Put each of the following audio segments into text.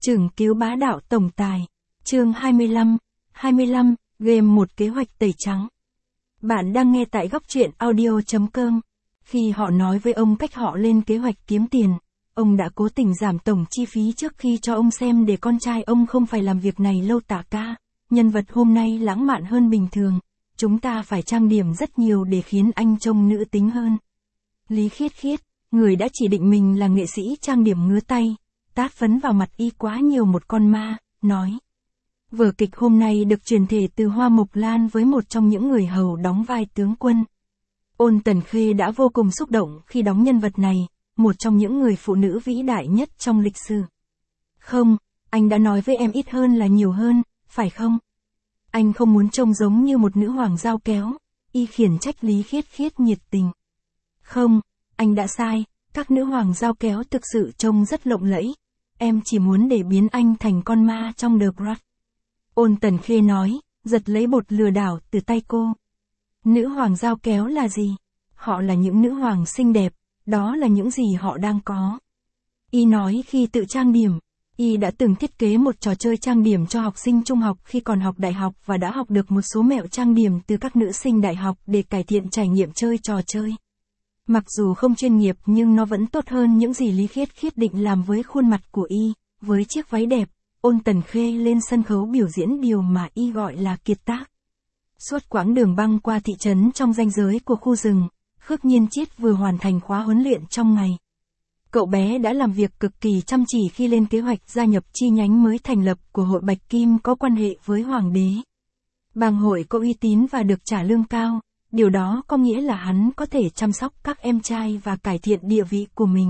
Chưởng cứu bá đạo tổng tài. Chương 25, game một kế hoạch tẩy trắng. Bạn đang nghe tại góc truyện audio.com. Khi họ nói với ông cách họ lên kế hoạch kiếm tiền, ông đã cố tình giảm tổng chi phí trước khi cho ông xem để con trai ông không phải làm việc này lâu tả ca. Nhân vật hôm nay lãng mạn hơn bình thường. Chúng ta phải trang điểm rất nhiều để khiến anh trông nữ tính hơn. Lý Khiết Khiết, người đã chỉ định mình là nghệ sĩ trang điểm ngứa tay, tát phấn vào mặt y quá nhiều một con ma, nói. Vở kịch hôm nay được truyền thể từ Hoa Mộc Lan với một trong những người hầu đóng vai tướng quân. Ôn Tần Khê đã vô cùng xúc động khi đóng nhân vật này, một trong những người phụ nữ vĩ đại nhất trong lịch sử. Không, anh đã nói với em ít hơn là nhiều hơn, phải không? Anh không muốn trông giống như một nữ hoàng dao kéo, y khiển trách Lý Khiết Khiết nhiệt tình. Không, anh đã sai, các nữ hoàng dao kéo thực sự trông rất lộng lẫy. Em chỉ muốn để biến anh thành con ma trong The Grudge. Ôn Tần Khê nói, giật lấy bột lừa đảo từ tay cô. Nữ hoàng dao kéo là gì? Họ là những nữ hoàng xinh đẹp, đó là những gì họ đang có. Y nói khi tự trang điểm, Y đã từng thiết kế một trò chơi trang điểm cho học sinh trung học khi còn học đại học và đã học được một số mẹo trang điểm từ các nữ sinh đại học để cải thiện trải nghiệm chơi trò chơi. Mặc dù không chuyên nghiệp nhưng nó vẫn tốt hơn những gì Lý Khiết Khiết định làm với khuôn mặt của Y, với chiếc váy đẹp. Ôn Tần Khê lên sân khấu biểu diễn điều mà Y gọi là kiệt tác. Suốt quãng đường băng qua thị trấn trong ranh giới của khu rừng, Khước Nhiên Chiết vừa hoàn thành khóa huấn luyện trong ngày. Cậu bé đã làm việc cực kỳ chăm chỉ khi lên kế hoạch gia nhập chi nhánh mới thành lập của hội Bạch Kim có quan hệ với Hoàng đế. Bang hội có uy tín và được trả lương cao, điều đó có nghĩa là hắn có thể chăm sóc các em trai và cải thiện địa vị của mình.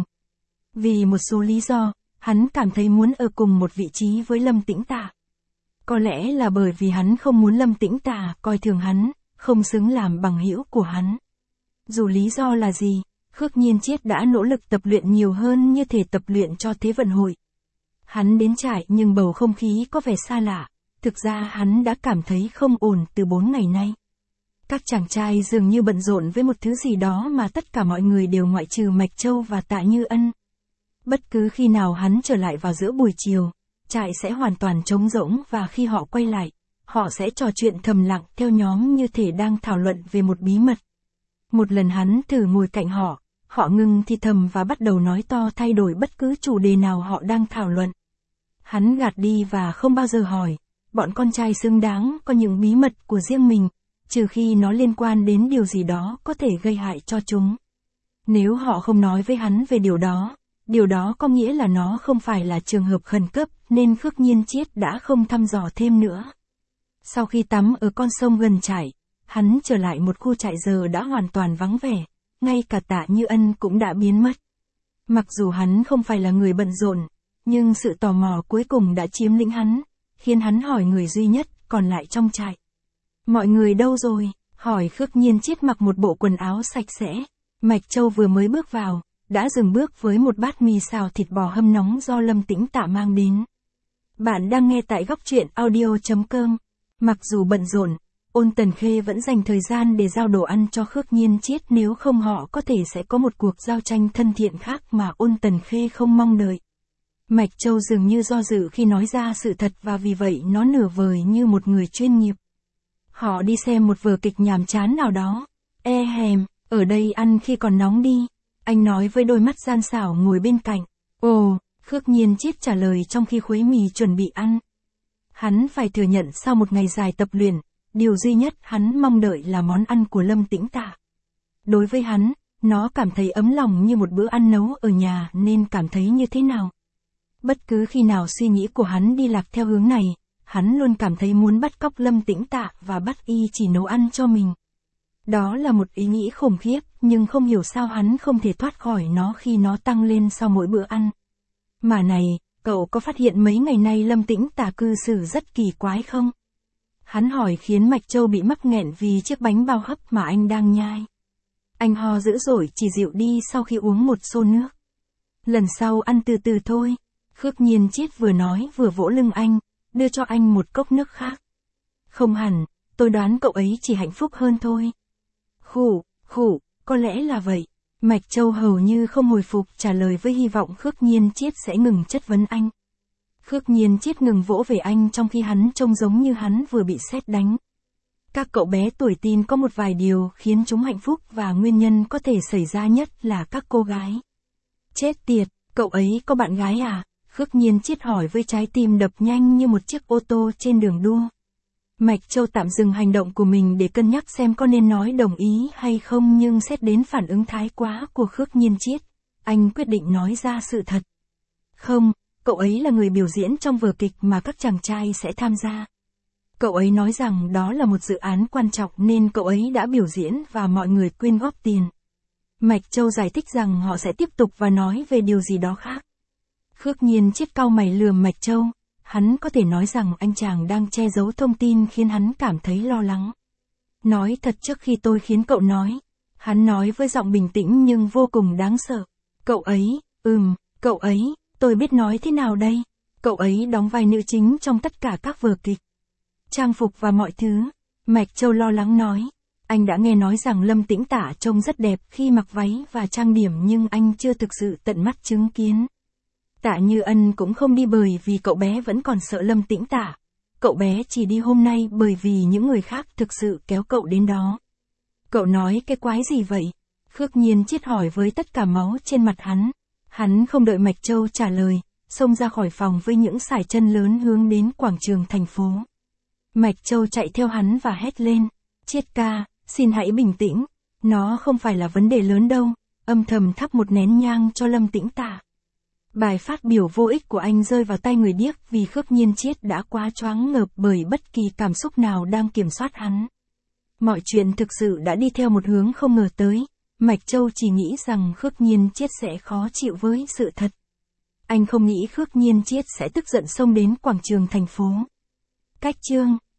Vì một số lý do, hắn cảm thấy muốn ở cùng một vị trí với Lâm Tĩnh Tả. Có lẽ là bởi vì hắn không muốn Lâm Tĩnh Tả coi thường hắn, không xứng làm bằng hữu của hắn. Dù lý do là gì, Khước Nhiên Chiết đã nỗ lực tập luyện nhiều hơn như thể tập luyện cho Thế vận hội. Hắn đến trại nhưng bầu không khí có vẻ xa lạ, thực ra hắn đã cảm thấy không ổn từ 4 ngày nay. Các chàng trai dường như bận rộn với một thứ gì đó mà tất cả mọi người đều ngoại trừ Mạch Châu và Tạ Như Ân. Bất cứ khi nào hắn trở lại vào giữa buổi chiều, trại sẽ hoàn toàn trống rỗng và khi họ quay lại, họ sẽ trò chuyện thầm lặng theo nhóm như thể đang thảo luận về một bí mật. Một lần hắn thử ngồi cạnh họ ngừng thì thầm và bắt đầu nói to thay đổi bất cứ chủ đề nào họ đang thảo luận. Hắn gạt đi và không bao giờ hỏi, bọn con trai xứng đáng có những bí mật của riêng mình, trừ khi nó liên quan đến điều gì đó có thể gây hại cho chúng. Nếu họ không nói với hắn về điều đó có nghĩa là nó không phải là trường hợp khẩn cấp, nên Khước Nhiên Chiết đã không thăm dò thêm nữa. Sau khi tắm ở con sông gần trại, hắn trở lại một khu trại giờ đã hoàn toàn vắng vẻ, ngay cả Tạ Như Ân cũng đã biến mất. Mặc dù hắn không phải là người bận rộn, nhưng sự tò mò cuối cùng đã chiếm lĩnh hắn, khiến hắn hỏi người duy nhất còn lại trong trại. Mọi người đâu rồi? Hỏi Khước Nhiên Chiết mặc một bộ quần áo sạch sẽ. Mạch Châu vừa mới bước vào, đã dừng bước với một bát mì xào thịt bò hâm nóng do Lâm Tĩnh Tả mang đến. Bạn đang nghe tại góc truyện audio.com. Mặc dù bận rộn, Ôn Tần Khê vẫn dành thời gian để giao đồ ăn cho Khước Nhiên Chiết, nếu không họ có thể sẽ có một cuộc giao tranh thân thiện khác mà Ôn Tần Khê không mong đợi. Mạch Châu dường như do dự khi nói ra sự thật và vì vậy nó nửa vời như một người chuyên nghiệp. Họ đi xem một vở kịch nhàm chán nào đó. Ở đây ăn khi còn nóng đi. Anh nói với đôi mắt gian xảo ngồi bên cạnh. Ồ, Khước Nhiên Chiết trả lời trong khi khuấy mì chuẩn bị ăn. Hắn phải thừa nhận sau một ngày dài tập luyện, điều duy nhất hắn mong đợi là món ăn của Lâm Tĩnh Tả. Đối với hắn, nó cảm thấy ấm lòng như một bữa ăn nấu ở nhà nên cảm thấy như thế nào. Bất cứ khi nào suy nghĩ của hắn đi lạc theo hướng này, hắn luôn cảm thấy muốn bắt cóc Lâm Tĩnh Tả và bắt y chỉ nấu ăn cho mình. Đó là một ý nghĩ khủng khiếp, nhưng không hiểu sao hắn không thể thoát khỏi nó khi nó tăng lên sau mỗi bữa ăn. Mà này, cậu có phát hiện mấy ngày nay Lâm Tĩnh Tả cư xử rất kỳ quái không? Hắn hỏi khiến Mạch Châu bị mắc nghẹn vì chiếc bánh bao hấp mà anh đang nhai. Anh ho dữ dội chỉ dịu đi sau khi uống một xô nước. Lần sau ăn từ từ thôi. Khước Nhiên Chiết vừa nói vừa vỗ lưng anh, đưa cho anh một cốc nước khác. Không hẳn, tôi đoán cậu ấy chỉ hạnh phúc hơn thôi. Khủ, có lẽ là vậy. Mạch Châu hầu như không hồi phục trả lời với hy vọng Khước Nhiên Chiết sẽ ngừng chất vấn anh. Khước Nhiên Chiết ngừng vỗ về anh trong khi hắn trông giống như hắn vừa bị sét đánh. Các cậu bé tuổi teen có một vài điều khiến chúng hạnh phúc và nguyên nhân có thể xảy ra nhất là các cô gái. Chết tiệt, cậu ấy có bạn gái à? Khước Nhiên Chiết hỏi với trái tim đập nhanh như một chiếc ô tô trên đường đua. Mạch Châu tạm dừng hành động của mình để cân nhắc xem có nên nói đồng ý hay không, nhưng xét đến phản ứng thái quá của Khước Nhiên Chiết, anh quyết định nói ra sự thật. Không, cậu ấy là người biểu diễn trong vở kịch mà các chàng trai sẽ tham gia. Cậu ấy nói rằng đó là một dự án quan trọng nên cậu ấy đã biểu diễn và mọi người quyên góp tiền. Mạch Châu giải thích rằng họ sẽ tiếp tục và nói về điều gì đó khác. Khước Nhiên Chiết cau mày lườm Mạch Châu. Hắn có thể nói rằng anh chàng đang che giấu thông tin khiến hắn cảm thấy lo lắng. Nói thật trước khi tôi khiến cậu nói. Hắn nói với giọng bình tĩnh nhưng vô cùng đáng sợ. Cậu ấy, cậu ấy, tôi biết nói thế nào đây? Cậu ấy đóng vai nữ chính trong tất cả các vở kịch. Trang phục và mọi thứ. Mạch Châu lo lắng nói. Anh đã nghe nói rằng Lâm Tĩnh Tả trông rất đẹp khi mặc váy và trang điểm nhưng anh chưa thực sự tận mắt chứng kiến. Tạ Như Ân cũng không đi bởi vì cậu bé vẫn còn sợ Lâm Tĩnh Tả. Cậu bé chỉ đi hôm nay bởi vì những người khác thực sự kéo cậu đến đó. Cậu nói cái quái gì vậy? Khước Nhiên Chiết hỏi với tất cả máu trên mặt hắn. Hắn không đợi Mạch Châu trả lời, xông ra khỏi phòng với những sải chân lớn hướng đến quảng trường thành phố. Mạch Châu chạy theo hắn và hét lên. Chiết ca, xin hãy bình tĩnh. Nó không phải là vấn đề lớn đâu. Âm thầm thắp một nén nhang cho Lâm Tĩnh Tả. Bài phát biểu vô ích của anh rơi vào tay người điếc vì Khước Nhiên Chiết đã quá choáng ngợp bởi bất kỳ cảm xúc nào đang kiểm soát hắn. Mọi chuyện thực sự đã đi theo một hướng không ngờ tới. Mạch Châu chỉ nghĩ rằng Khước Nhiên Chiết sẽ khó chịu với sự thật. Anh không nghĩ Khước Nhiên Chiết sẽ tức giận xông đến quảng trường thành phố. Cách chương